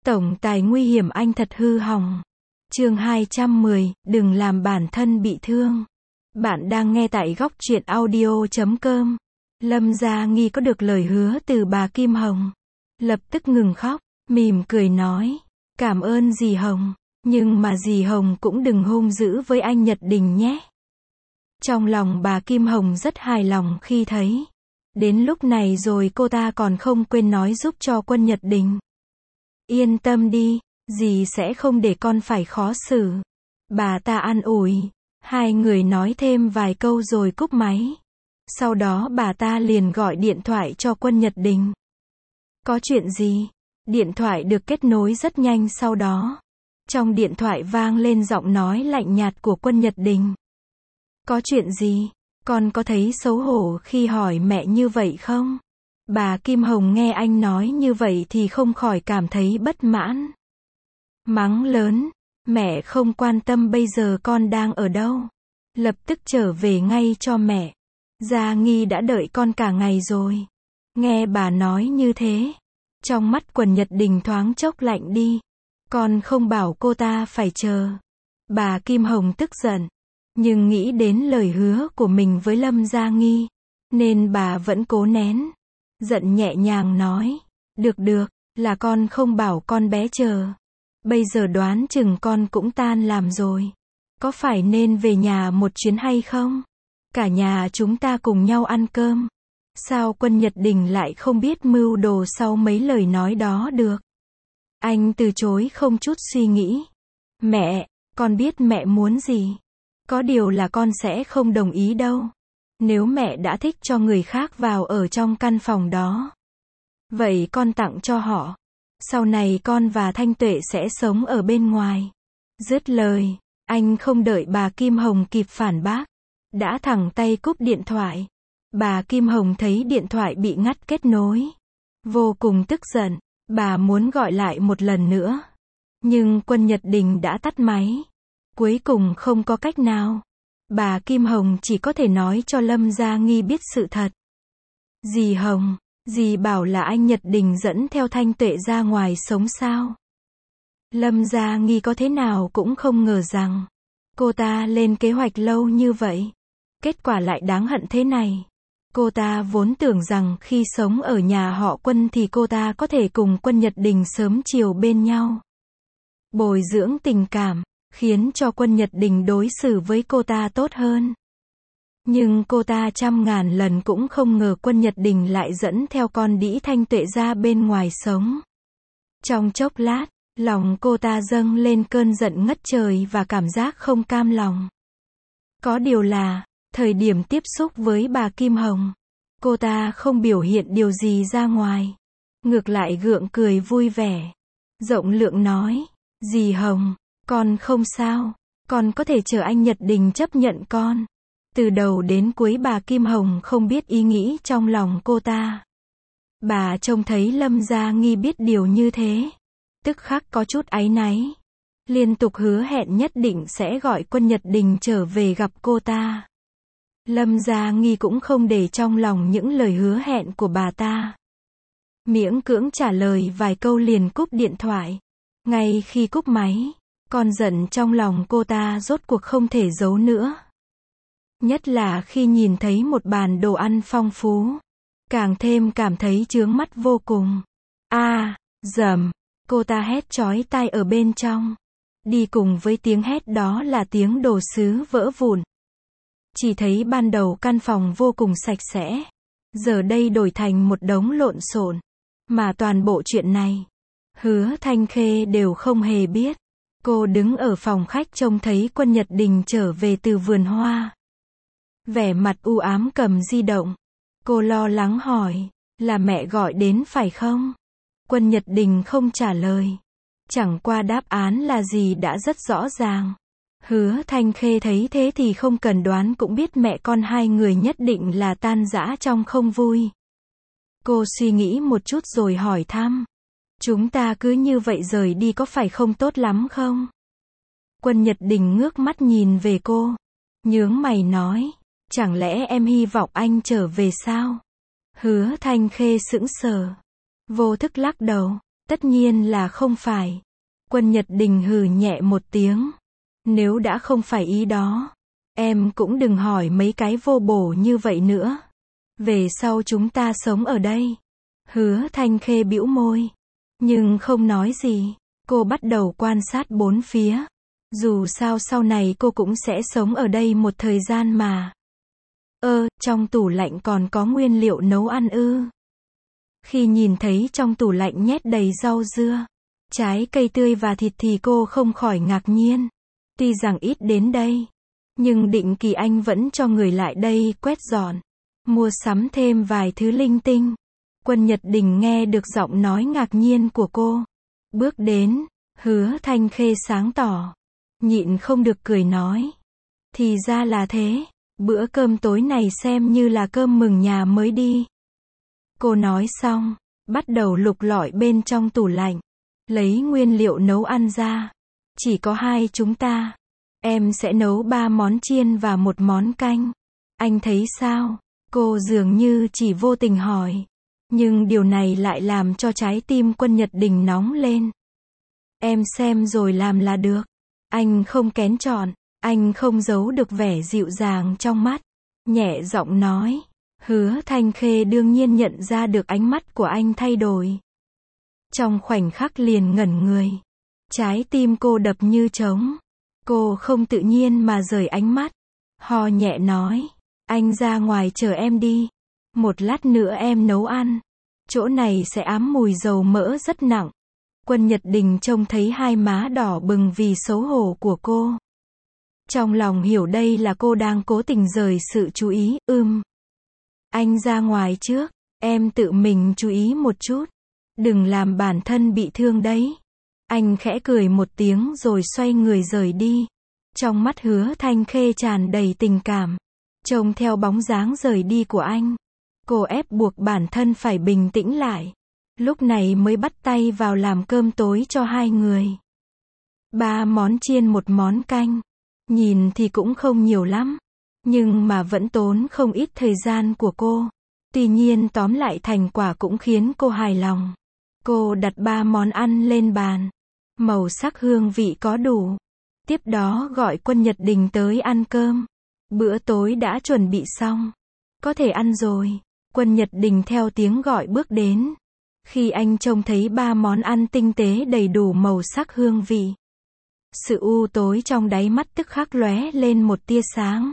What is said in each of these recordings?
Tổng tài nguy hiểm anh thật hư hỏng. Chương 210, đừng làm bản thân bị thương. Bạn đang nghe tại góc truyện audio.com. Lâm Gia Nghi có được lời hứa từ bà Kim Hồng. Lập tức ngừng khóc, mỉm cười nói. Cảm ơn dì Hồng, nhưng mà dì Hồng cũng đừng hung dữ với anh Nhật Đình nhé. Trong lòng bà Kim Hồng rất hài lòng khi thấy. Đến lúc này rồi cô ta còn không quên nói giúp cho Quân Nhật Đình. Yên tâm đi, dì sẽ không để con phải khó xử. Bà ta an ủi. Hai người nói thêm vài câu rồi cúp máy. Sau đó bà ta liền gọi điện thoại cho Quân Nhật Đình. Có chuyện gì? Điện thoại được kết nối rất nhanh sau đó. Trong điện thoại vang lên giọng nói lạnh nhạt của Quân Nhật Đình. Có chuyện gì? Con có thấy xấu hổ khi hỏi mẹ như vậy không? Bà Kim Hồng nghe anh nói như vậy thì không khỏi cảm thấy bất mãn. Mắng lớn, mẹ không quan tâm bây giờ con đang ở đâu. Lập tức trở về ngay cho mẹ. Gia Nghi đã đợi con cả ngày rồi. Nghe bà nói như thế, trong mắt Quân Nhật Đình thoáng chốc lạnh đi. Con không bảo cô ta phải chờ. Bà Kim Hồng tức giận, nhưng nghĩ đến lời hứa của mình với Lâm Gia Nghi, nên bà vẫn cố nén. Giận nhẹ nhàng nói, được, là con không bảo con bé chờ. Bây giờ đoán chừng con cũng tan làm rồi. Có phải nên về nhà một chuyến hay không? Cả nhà chúng ta cùng nhau ăn cơm. Sao Quân Nhật Đình lại không biết mưu đồ sau mấy lời nói đó được? Anh từ chối không chút suy nghĩ. Mẹ, con biết mẹ muốn gì. Có điều là con sẽ không đồng ý đâu. Nếu mẹ đã thích cho người khác vào ở trong căn phòng đó, vậy con tặng cho họ. Sau này con và Thanh Tuệ sẽ sống ở bên ngoài. Dứt lời, anh không đợi bà Kim Hồng kịp phản bác, đã thẳng tay cúp điện thoại. Bà Kim Hồng thấy điện thoại bị ngắt kết nối, vô cùng tức giận. Bà muốn gọi lại một lần nữa, nhưng Quân Nhật Đình đã tắt máy. Cuối cùng không có cách nào, bà Kim Hồng chỉ có thể nói cho Lâm Gia Nghi biết sự thật. Dì Hồng, dì bảo là anh Nhật Đình dẫn theo Thanh Tuệ ra ngoài sống sao? Lâm Gia Nghi có thế nào cũng không ngờ rằng cô ta lên kế hoạch lâu như vậy, kết quả lại đáng hận thế này. Cô ta vốn tưởng rằng khi sống ở nhà họ Quân thì cô ta có thể cùng Quân Nhật Đình sớm chiều bên nhau, bồi dưỡng tình cảm, khiến cho Quân Nhật Đình đối xử với cô ta tốt hơn. Nhưng cô ta trăm ngàn lần cũng không ngờ Quân Nhật Đình lại dẫn theo con đĩ Thanh Tuệ ra bên ngoài sống. Trong chốc lát, lòng cô ta dâng lên cơn giận ngất trời và cảm giác không cam lòng. Có điều là, thời điểm tiếp xúc với bà Kim Hồng, cô ta không biểu hiện điều gì ra ngoài. Ngược lại gượng cười vui vẻ, rộng lượng nói, dì Hồng, con không sao, con có thể chờ anh Nhật Đình chấp nhận con. Từ đầu đến cuối bà Kim Hồng không biết ý nghĩ trong lòng cô ta. Bà trông thấy Lâm Gia Nghi biết điều như thế, tức khắc có chút áy náy. Liên tục hứa hẹn nhất định sẽ gọi Quân Nhật Đình trở về gặp cô ta. Lâm Gia Nghi cũng không để trong lòng những lời hứa hẹn của bà ta. Miễn cưỡng trả lời vài câu liền cúp điện thoại. Ngay khi cúp máy, con giận trong lòng cô ta rốt cuộc không thể giấu nữa. Nhất là khi nhìn thấy một bàn đồ ăn phong phú, càng thêm cảm thấy chướng mắt vô cùng. Dầm, cô ta hét chói tai ở bên trong. Đi cùng với tiếng hét đó là tiếng đồ sứ vỡ vụn. Chỉ thấy ban đầu căn phòng vô cùng sạch sẽ, giờ đây đổi thành một đống lộn xộn. Mà toàn bộ chuyện này, Hứa Thanh Khê đều không hề biết. Cô đứng ở phòng khách trông thấy Quân Nhật Đình trở về từ vườn hoa. Vẻ mặt u ám cầm di động. Cô lo lắng hỏi, là mẹ gọi đến phải không? Quân Nhật Đình không trả lời. Chẳng qua đáp án là gì đã rất rõ ràng. Hứa Thanh Khê thấy thế thì không cần đoán cũng biết mẹ con hai người nhất định là tan rã trong không vui. Cô suy nghĩ một chút rồi hỏi thăm. Chúng ta cứ như vậy rời đi có phải không tốt lắm không? Quân Nhật Đình ngước mắt nhìn về cô, nhướng mày nói, chẳng lẽ em hy vọng anh trở về sao? Hứa Thanh Khê sững sờ, vô thức lắc đầu. Tất nhiên là không phải. Quân Nhật Đình hừ nhẹ một tiếng. Nếu đã không phải ý đó, em cũng đừng hỏi mấy cái vô bổ như vậy nữa. Về sau chúng ta sống ở đây. Hứa Thanh Khê bĩu môi, nhưng không nói gì. Cô bắt đầu quan sát bốn phía. Dù sao sau này cô cũng sẽ sống ở đây một thời gian mà. Trong tủ lạnh còn có nguyên liệu nấu ăn ư? Khi nhìn thấy trong tủ lạnh nhét đầy rau dưa, trái cây tươi và thịt thì cô không khỏi ngạc nhiên. Tuy rằng ít đến đây, nhưng định kỳ anh vẫn cho người lại đây quét dọn, mua sắm thêm vài thứ linh tinh. Quân Nhật Đình nghe được giọng nói ngạc nhiên của cô. Bước đến, Hứa Thanh Khê sáng tỏ, nhịn không được cười nói. Thì ra là thế, bữa cơm tối này xem như là cơm mừng nhà mới đi. Cô nói xong, bắt đầu lục lọi bên trong tủ lạnh, lấy nguyên liệu nấu ăn ra. Chỉ có hai chúng ta. Em sẽ nấu 3 món chiên và 1 món canh. Anh thấy sao? Cô dường như chỉ vô tình hỏi. Nhưng điều này lại làm cho trái tim Quân Nhật Đình nóng lên. Em xem rồi làm là được. Anh không kén chọn, anh không giấu được vẻ dịu dàng trong mắt. Nhẹ giọng nói. Hứa Thanh Khê đương nhiên nhận ra được ánh mắt của anh thay đổi. Trong khoảnh khắc liền ngẩn người. Trái tim cô đập như trống. Cô không tự nhiên mà rời ánh mắt. Ho nhẹ nói. Anh ra ngoài chờ em đi. Một lát nữa em nấu ăn. Chỗ này sẽ ám mùi dầu mỡ rất nặng. Quân Nhật Đình trông thấy hai má đỏ bừng vì xấu hổ của cô. Trong lòng hiểu đây là cô đang cố tình rời sự chú ý. Anh ra ngoài trước. Em tự mình chú ý một chút. Đừng làm bản thân bị thương đấy. Anh khẽ cười một tiếng rồi xoay người rời đi. Trong mắt Hứa Thanh Khê tràn đầy tình cảm. Trông theo bóng dáng rời đi của anh, cô ép buộc bản thân phải bình tĩnh lại. Lúc này mới bắt tay vào làm cơm tối cho hai người. 3 món chiên 1 món canh. Nhìn thì cũng không nhiều lắm, nhưng mà vẫn tốn không ít thời gian của cô. Tuy nhiên tóm lại thành quả cũng khiến cô hài lòng. Cô đặt 3 món ăn lên bàn. Màu sắc hương vị có đủ. Tiếp đó gọi Quân Nhật Đình tới ăn cơm. Bữa tối đã chuẩn bị xong. Có thể ăn rồi. Quân Nhật Đình theo tiếng gọi bước đến. Khi anh trông thấy 3 món ăn tinh tế đầy đủ màu sắc hương vị, sự u tối trong đáy mắt tức khắc lóe lên một tia sáng.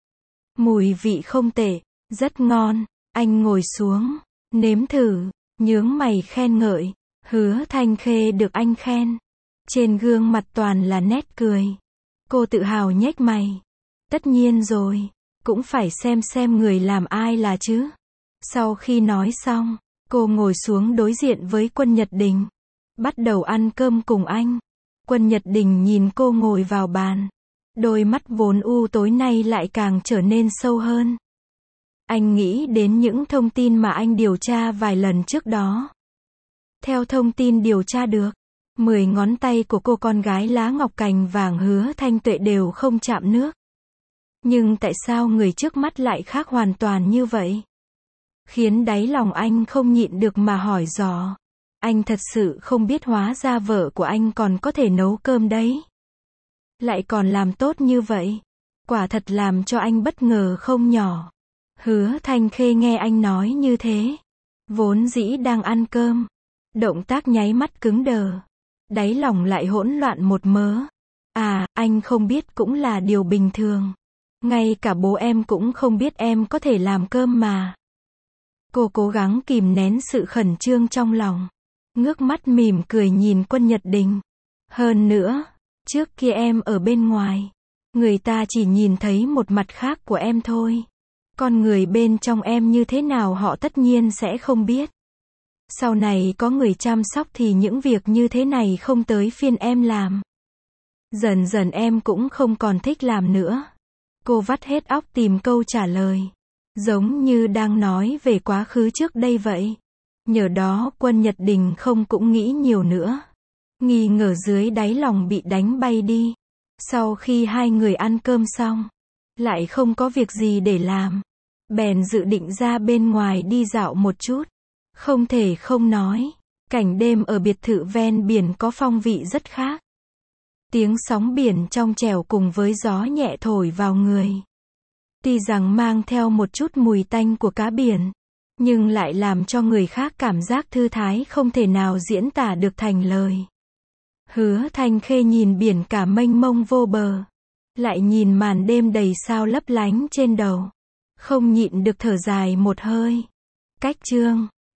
Mùi vị không tệ, rất ngon. Anh ngồi xuống, nếm thử, nhướng mày khen ngợi. Hứa Thanh Khê được anh khen. Trên gương mặt toàn là nét cười. Cô tự hào nhếch mày. Tất nhiên rồi, cũng phải xem người làm ai là chứ. Sau khi nói xong, cô ngồi xuống đối diện với Quân Nhật Đình. Bắt đầu ăn cơm cùng anh. Quân Nhật Đình nhìn cô ngồi vào bàn. Đôi mắt vốn u tối nay lại càng trở nên sâu hơn. Anh nghĩ đến những thông tin mà anh điều tra vài lần trước đó. Theo thông tin điều tra được, 10 ngón tay của cô con gái lá ngọc cành vàng Hứa Thanh Tuệ đều không chạm nước. Nhưng tại sao người trước mắt lại khác hoàn toàn như vậy? Khiến đáy lòng anh không nhịn được mà hỏi dò. Anh thật sự không biết hóa ra vợ của anh còn có thể nấu cơm đấy. Lại còn làm tốt như vậy. Quả thật làm cho anh bất ngờ không nhỏ. Hứa Thanh Khê nghe anh nói như thế. Vốn dĩ đang ăn cơm. Động tác nháy mắt cứng đờ. Đáy lòng lại hỗn loạn một mớ. Anh không biết cũng là điều bình thường. Ngay cả bố em cũng không biết em có thể làm cơm mà. Cô cố gắng kìm nén sự khẩn trương trong lòng. Ngước mắt mỉm cười nhìn Quân Nhật Đình. Hơn nữa, trước kia em ở bên ngoài. Người ta chỉ nhìn thấy một mặt khác của em thôi. Con người bên trong em như thế nào họ tất nhiên sẽ không biết. Sau này có người chăm sóc thì những việc như thế này không tới phiên em làm. Dần dần em cũng không còn thích làm nữa. Cô vắt hết óc tìm câu trả lời. Giống như đang nói về quá khứ trước đây vậy. Nhờ đó Quân Nhật Đình không cũng nghĩ nhiều nữa. Nghi ngờ dưới đáy lòng bị đánh bay đi. Sau khi hai người ăn cơm xong, lại không có việc gì để làm. Bèn dự định ra bên ngoài đi dạo một chút. Không thể không nói, Cảnh đêm ở biệt thự ven biển có phong vị rất khác. Tiếng sóng biển trong trẻo cùng với gió nhẹ thổi vào người. Tuy rằng mang theo một chút mùi tanh của cá biển, nhưng lại làm cho người khác cảm giác thư thái không thể nào diễn tả được thành lời. Hứa Thanh Khê nhìn biển cả mênh mông vô bờ, lại nhìn màn đêm đầy sao lấp lánh trên đầu, không nhịn được thở dài một hơi. Cách chương